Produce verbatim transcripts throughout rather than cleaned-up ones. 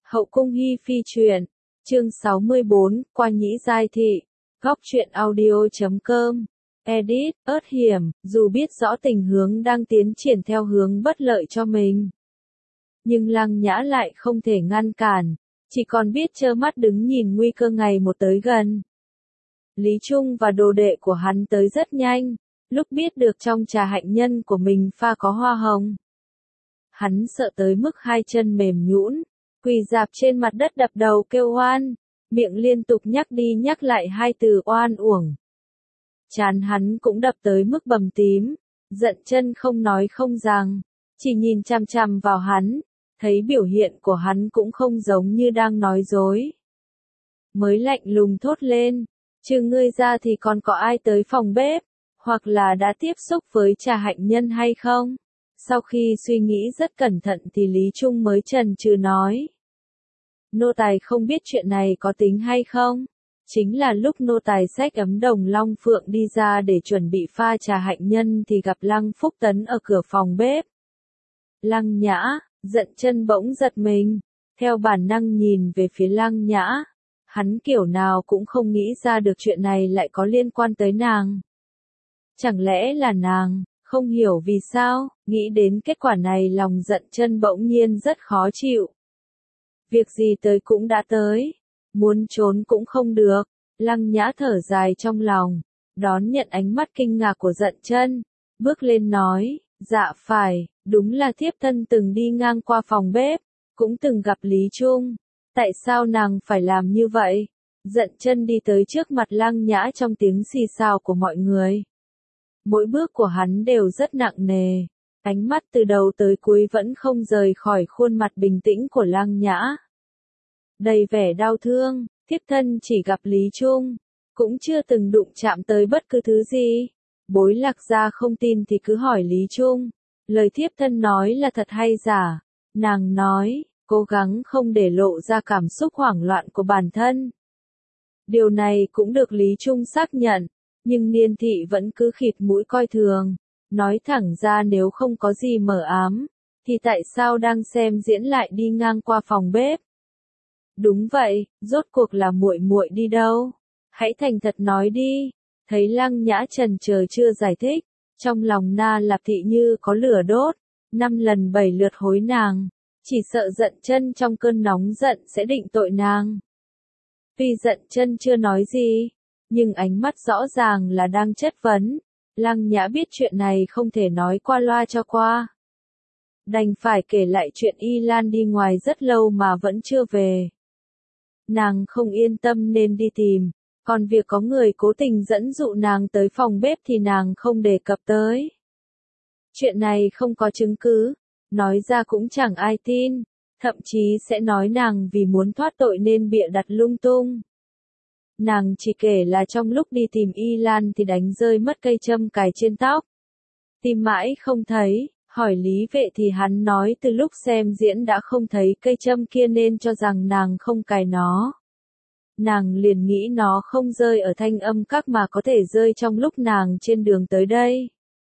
Hậu cung hi phi truyện, chương sáu mươi bốn, qua nhĩ giai thị, góc truyện audio chấm com, edit, ớt hiểm, dù biết rõ tình hướng đang tiến triển theo hướng bất lợi cho mình. Nhưng Lăng Nhã lại không thể ngăn cản, chỉ còn biết trơ mắt đứng nhìn nguy cơ ngày một tới gần. Lý Trung và đồ đệ của hắn tới rất nhanh, lúc biết được trong trà hạnh nhân của mình pha có hoa hồng. Hắn sợ tới mức hai chân mềm nhũn, quỳ rạp trên mặt đất đập đầu kêu oan, miệng liên tục nhắc đi nhắc lại hai từ oan uổng. Trán hắn cũng đập tới mức bầm tím, giận chân không nói không rằng, chỉ nhìn chằm chằm vào hắn, thấy biểu hiện của hắn cũng không giống như đang nói dối. Mới lạnh lùng thốt lên, trừ ngươi ra thì còn có ai tới phòng bếp, hoặc là đã tiếp xúc với trà hạnh nhân hay không? Sau khi suy nghĩ rất cẩn thận thì Lý Trung mới chần chừ nói. Nô tài không biết chuyện này có tính hay không? Chính là lúc nô tài xách ấm đồng long phượng đi ra để chuẩn bị pha trà hạnh nhân thì gặp Lăng Phúc Tấn ở cửa phòng bếp. Lăng Nhã, giận chân bỗng giật mình, theo bản năng nhìn về phía Lăng Nhã. Hắn kiểu nào cũng không nghĩ ra được chuyện này lại có liên quan tới nàng. Chẳng lẽ là nàng? Không hiểu vì sao, nghĩ đến kết quả này lòng giận chân bỗng nhiên rất khó chịu. Việc gì tới cũng đã tới, muốn trốn cũng không được. Lăng Nhã thở dài trong lòng, đón nhận ánh mắt kinh ngạc của giận chân, bước lên nói, dạ phải, đúng là thiếp thân từng đi ngang qua phòng bếp, cũng từng gặp Lý Trung, tại sao nàng phải làm như vậy? Giận chân đi tới trước mặt Lăng Nhã trong tiếng xì xào của mọi người. Mỗi bước của hắn đều rất nặng nề, ánh mắt từ đầu tới cuối vẫn không rời khỏi khuôn mặt bình tĩnh của Lăng Nhã. Đầy vẻ đau thương, thiếp thân chỉ gặp Lý Trung, cũng chưa từng đụng chạm tới bất cứ thứ gì. Bối Lạc Gia không tin thì cứ hỏi Lý Trung, lời thiếp thân nói là thật hay giả? Nàng nói, cố gắng không để lộ ra cảm xúc hoảng loạn của bản thân. Điều này cũng được Lý Trung xác nhận. Nhưng Niên Thị vẫn cứ khịt mũi coi thường, nói thẳng ra nếu không có gì mờ ám, thì tại sao đang xem diễn lại đi ngang qua phòng bếp? Đúng vậy, rốt cuộc là muội muội đi đâu? Hãy thành thật nói đi. Thấy Lăng Nhã chần chờ chưa giải thích, trong lòng Na Lạp Thị như có lửa đốt, năm lần bảy lượt hối nàng, chỉ sợ giận chân trong cơn nóng giận sẽ định tội nàng. Tuy giận chân chưa nói gì, nhưng ánh mắt rõ ràng là đang chất vấn. Lăng Nhã biết chuyện này không thể nói qua loa cho qua. Đành phải kể lại chuyện Y Lan đi ngoài rất lâu mà vẫn chưa về. Nàng không yên tâm nên đi tìm, còn việc có người cố tình dẫn dụ nàng tới phòng bếp thì nàng không đề cập tới. Chuyện này không có chứng cứ, nói ra cũng chẳng ai tin, thậm chí sẽ nói nàng vì muốn thoát tội nên bịa đặt lung tung. Nàng chỉ kể là trong lúc đi tìm Y Lan thì đánh rơi mất cây châm cài trên tóc. Tìm mãi không thấy, hỏi Lý Vệ thì hắn nói từ lúc xem diễn đã không thấy cây châm kia nên cho rằng nàng không cài nó. Nàng liền nghĩ nó không rơi ở Thanh Âm Các mà có thể rơi trong lúc nàng trên đường tới đây.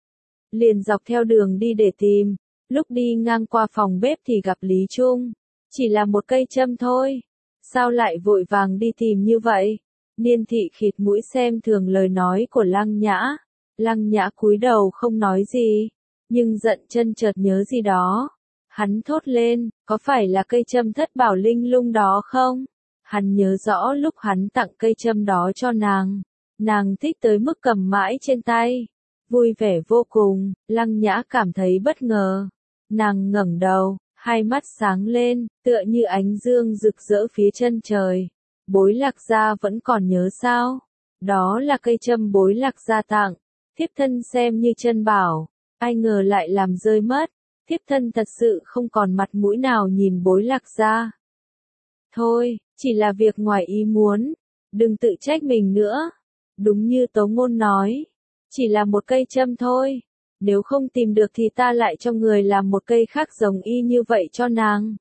Liền dọc theo đường đi để tìm, lúc đi ngang qua phòng bếp thì gặp Lý Trung. Chỉ là một cây châm thôi, sao lại vội vàng đi tìm như vậy? Niên Thị khịt mũi xem thường lời nói của Lăng Nhã. Lăng Nhã cúi đầu không nói gì, nhưng giận chân chợt nhớ gì đó. Hắn thốt lên, có phải là cây châm thất bảo linh lung đó không? Hắn nhớ rõ lúc hắn tặng cây châm đó cho nàng. Nàng thích tới mức cầm mãi trên tay. Vui vẻ vô cùng, Lăng Nhã cảm thấy bất ngờ. Nàng ngẩng đầu, hai mắt sáng lên, tựa như ánh dương rực rỡ phía chân trời. Bối Lạc Gia vẫn còn nhớ sao? Đó là cây châm Bối Lạc Gia tặng. Thiếp thân xem như chân bảo, ai ngờ lại làm rơi mất. Thiếp thân thật sự không còn mặt mũi nào nhìn Bối Lạc Gia. Thôi, chỉ là việc ngoài ý muốn, đừng tự trách mình nữa. Đúng như Tố Ngôn nói, chỉ là một cây châm thôi. Nếu không tìm được thì ta lại cho người làm một cây khác giống y như vậy cho nàng.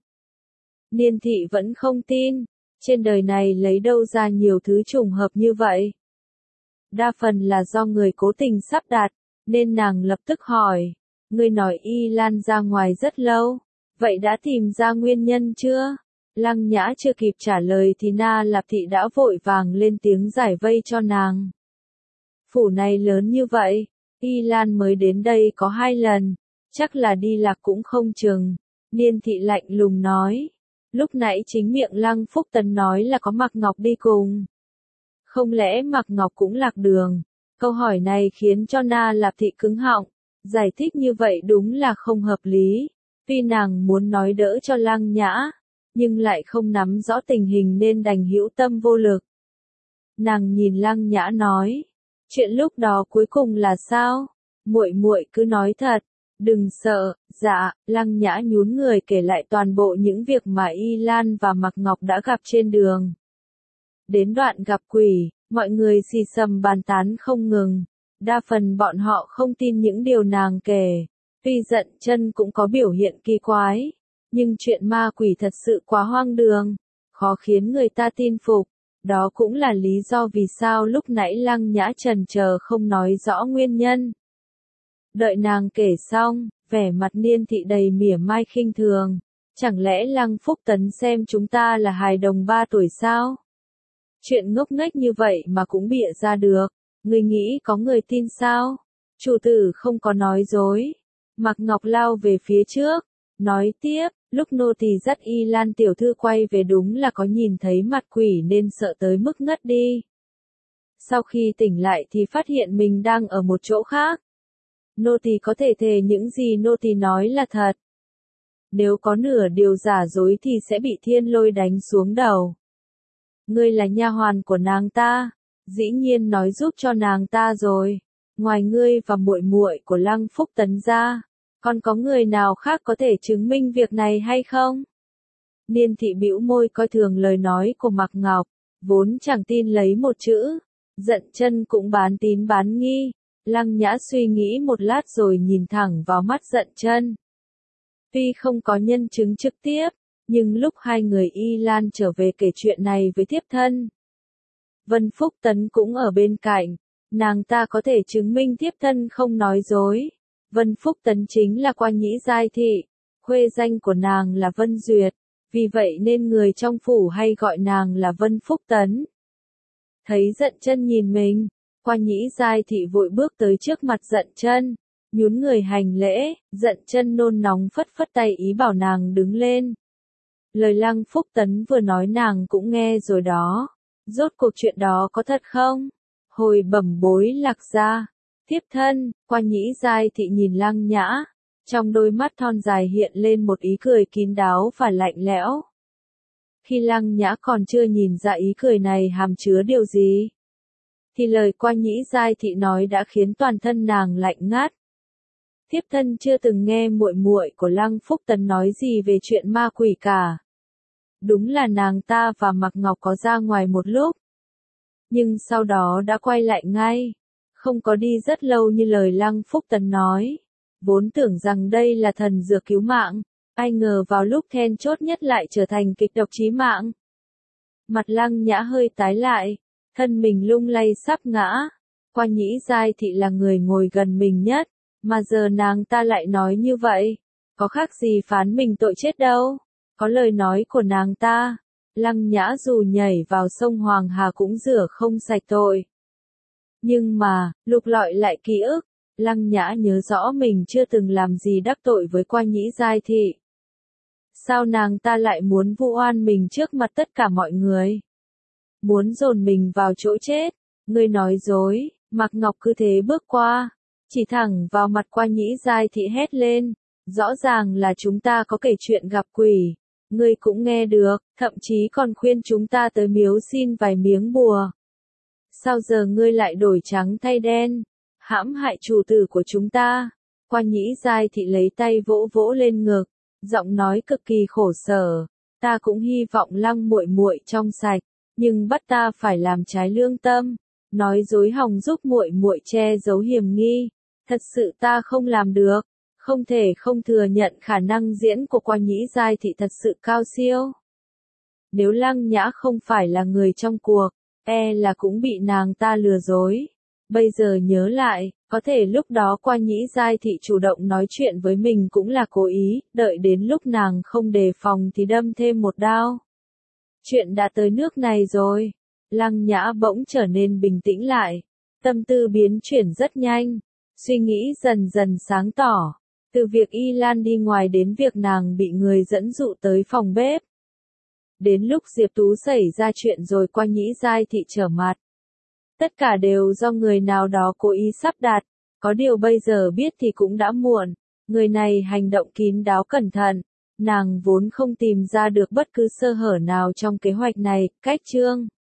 Niên Thị vẫn không tin. Trên đời này lấy đâu ra nhiều thứ trùng hợp như vậy? Đa phần là do người cố tình sắp đặt, nên nàng lập tức hỏi, ngươi nói Y Lan ra ngoài rất lâu, vậy đã tìm ra nguyên nhân chưa? Lăng Nhã chưa kịp trả lời thì Na Lạp Thị đã vội vàng lên tiếng giải vây cho nàng. Phủ này lớn như vậy, Y Lan mới đến đây có hai lần, chắc là đi lạc cũng không chừng. Niên Thị lạnh lùng nói. Lúc nãy chính miệng Lăng Phúc Tấn nói là có Mạc Ngọc đi cùng. Không lẽ Mạc Ngọc cũng lạc đường? Câu hỏi này khiến cho Na Lạp Thị cứng họng. Giải thích như vậy đúng là không hợp lý. Tuy nàng muốn nói đỡ cho Lăng Nhã, nhưng lại không nắm rõ tình hình nên đành hữu tâm vô lực. Nàng nhìn Lăng Nhã nói, chuyện lúc đó cuối cùng là sao? Muội muội cứ nói thật, đừng sợ. Dạ. Lăng Nhã nhún người kể lại toàn bộ những việc mà Y Lan và Mạc Ngọc đã gặp trên đường. Đến đoạn gặp quỷ, mọi người xì xầm bàn tán không ngừng. Đa phần bọn họ không tin những điều nàng kể. Tuy Dận Chân cũng có biểu hiện kỳ quái, nhưng chuyện ma quỷ thật sự quá hoang đường, khó khiến người ta tin phục. Đó cũng là lý do vì sao lúc nãy Lăng Nhã chần chờ không nói rõ nguyên nhân. Đợi nàng kể xong, vẻ mặt Niên Thị đầy mỉa mai khinh thường. Chẳng lẽ Lăng Phúc Tấn xem chúng ta là hài đồng ba tuổi sao? Chuyện ngốc nghếch như vậy mà cũng bịa ra được, người nghĩ có người tin sao? Chủ tử không có nói dối. Mạc Ngọc lao về phía trước, nói tiếp, lúc nô tỳ dắt Y Lan tiểu thư quay về đúng là có nhìn thấy mặt quỷ nên sợ tới mức ngất đi. Sau khi tỉnh lại thì phát hiện mình đang ở một chỗ khác. Nô tỳ có thể thề những gì nô tỳ nói là thật. Nếu có nửa điều giả dối thì sẽ bị thiên lôi đánh xuống đầu. Ngươi là nha hoàn của nàng ta, dĩ nhiên nói giúp cho nàng ta rồi. Ngoài ngươi và muội muội của Lăng Phúc Tấn ra, còn có người nào khác có thể chứng minh việc này hay không? Niên Thị bĩu môi coi thường lời nói của Mạc Ngọc, vốn chẳng tin lấy một chữ. Dận Chân cũng bán tín bán nghi. Lăng Nhã suy nghĩ một lát rồi nhìn thẳng vào mắt Dận Chân. Tuy không có nhân chứng trực tiếp, nhưng lúc hai người Y Lan trở về kể chuyện này với thiếp thân, Vân Phúc Tấn cũng ở bên cạnh, nàng ta có thể chứng minh thiếp thân không nói dối. Vân Phúc Tấn chính là Qua Nhĩ Giai Thị, khuê danh của nàng là Vân Duyệt, vì vậy nên người trong phủ hay gọi nàng là Vân Phúc Tấn. Thấy Dận Chân nhìn mình, Qua Nhĩ Giai Thị vội bước tới trước mặt Dận Chân, nhún người hành lễ. Dận Chân nôn nóng phất phất tay ý bảo nàng đứng lên. Lời Lăng Phúc Tấn vừa nói nàng cũng nghe rồi đó. Rốt cuộc chuyện đó có thật không? Hồi bẩm bối Lạc gia, thiếp thân. Qua Nhĩ Giai Thị nhìn Lăng Nhã, trong đôi mắt thon dài hiện lên một ý cười kín đáo và lạnh lẽo. Khi Lăng Nhã còn chưa nhìn ra ý cười này hàm chứa điều gì, thì lời Qua Nhĩ Giai Thị nói đã khiến toàn thân nàng lạnh ngắt. Thiếp thân chưa từng nghe muội muội của Lăng Phúc Tấn nói gì về chuyện ma quỷ cả. Đúng là nàng ta và Mạc Ngọc có ra ngoài một lúc, nhưng sau đó đã quay lại ngay, không có đi rất lâu như lời Lăng Phúc Tấn nói. Vốn tưởng rằng đây là thần dược cứu mạng, ai ngờ vào lúc then chốt nhất lại trở thành kịch độc chí mạng. Mặt Lăng Nhã hơi tái lại, thân mình lung lay sắp ngã. Qua Nhĩ Giai Thị là người ngồi gần mình nhất, mà giờ nàng ta lại nói như vậy, có khác gì phán mình tội chết đâu. Có lời nói của nàng ta, Lăng Nhã dù nhảy vào sông Hoàng Hà cũng rửa không sạch tội. Nhưng mà, lục lọi lại ký ức, Lăng Nhã nhớ rõ mình chưa từng làm gì đắc tội với Qua Nhĩ Giai Thị. Sao nàng ta lại muốn vu oan mình trước mặt tất cả mọi người? Muốn dồn mình vào chỗ chết? Ngươi nói dối. Mạc Ngọc cứ thế bước qua, chỉ thẳng vào mặt Qua Nhĩ Giai Thị hét lên. Rõ ràng là chúng ta có kể chuyện gặp quỷ. Ngươi cũng nghe được, thậm chí còn khuyên chúng ta tới miếu xin vài miếng bùa. Sao giờ ngươi lại đổi trắng thay đen, hãm hại chủ tử của chúng ta? Qua Nhĩ Giai Thị lấy tay vỗ vỗ lên ngực, giọng nói cực kỳ khổ sở. Ta cũng hy vọng Lăng muội muội trong sạch, nhưng bắt ta phải làm trái lương tâm, nói dối hòng giúp muội muội che giấu hiểm nghi. Thật sự ta không làm được, không thể không thừa nhận khả năng diễn của Qua Nhĩ Giai Thị thật sự cao siêu. Nếu Lăng Nhã không phải là người trong cuộc, e là cũng bị nàng ta lừa dối. Bây giờ nhớ lại, có thể lúc đó Qua Nhĩ Giai Thị chủ động nói chuyện với mình cũng là cố ý, đợi đến lúc nàng không đề phòng thì đâm thêm một đao. Chuyện đã tới nước này rồi. Lăng Nhã bỗng trở nên bình tĩnh lại. Tâm tư biến chuyển rất nhanh. Suy nghĩ dần dần sáng tỏ. Từ việc Y Lan đi ngoài đến việc nàng bị người dẫn dụ tới phòng bếp. Đến lúc Diệp Tú xảy ra chuyện rồi qua Nhĩ Giai Thị trở mặt. Tất cả đều do người nào đó cố ý sắp đặt. Có điều bây giờ biết thì cũng đã muộn. Người này hành động kín đáo cẩn thận. Nàng vốn không tìm ra được bất cứ sơ hở nào trong kế hoạch này, cách chương.